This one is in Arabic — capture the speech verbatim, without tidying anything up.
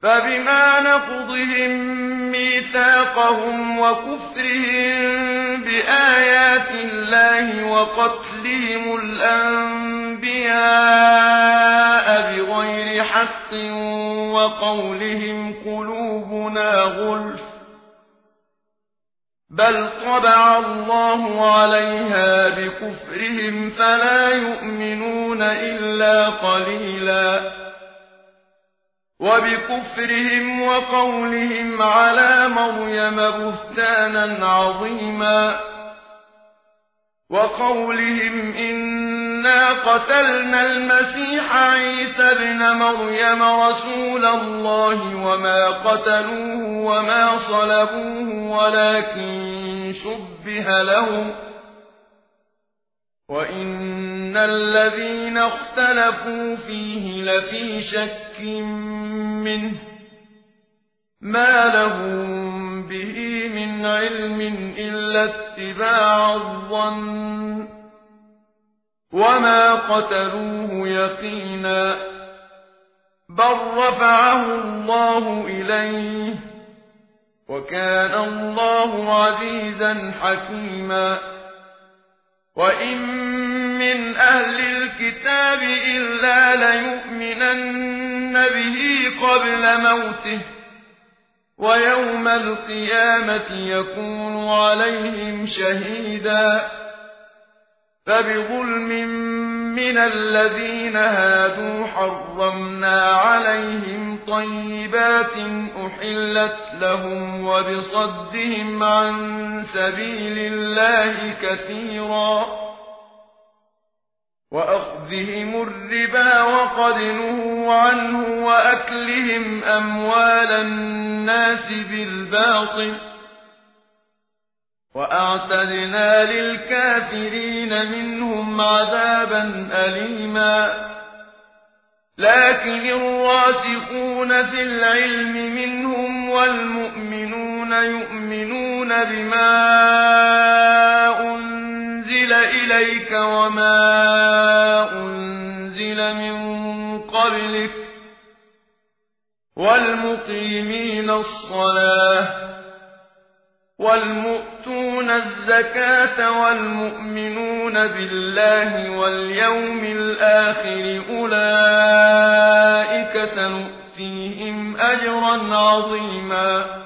فبما نقضهم ميثاقهم وكفرهم بآيات الله وقتلهم الأنبياء بغير حق وقولهم قلوبنا غلف بل طبع الله عليها بكفرهم فلا يؤمنون إلا قليلا وبكفرهم وقولهم على مريم بهتانا عظيما وقولهم إنا قتلنا المسيح عيسى ابن مريم رسول الله وما قتلوه وما صلبوه ولكن شبه لهم وإن الذين اختلفوا فيه لفي شك منه ما لهم به من علم إلا اتباع الظن وما قتلوه يقينا بل رفعه الله إليه وكان الله عزيزا حكيما وإن من أهل الكتاب إلا ليؤمنن به قبل موته ويوم القيامة يكون عليهم شهيدا فبظلم من الذين هادوا حرمنا عليهم طيبات أحلت لهم وبصدهم عن سبيل الله كثيرا وأخذهم الربا وقد نهوا عنه وأكلهم أموال الناس بالباطل وأعتدنا للكافرين منهم عذابا أليما لكن الراسخون في العلم منهم والمؤمنون يؤمنون بما أنزل إليك وما أنزل من قبلك والمقيمين الصلاة والمؤتون الزكاة والمؤمنون بالله واليوم الآخر أولئك سنؤتيهم أجرا عظيما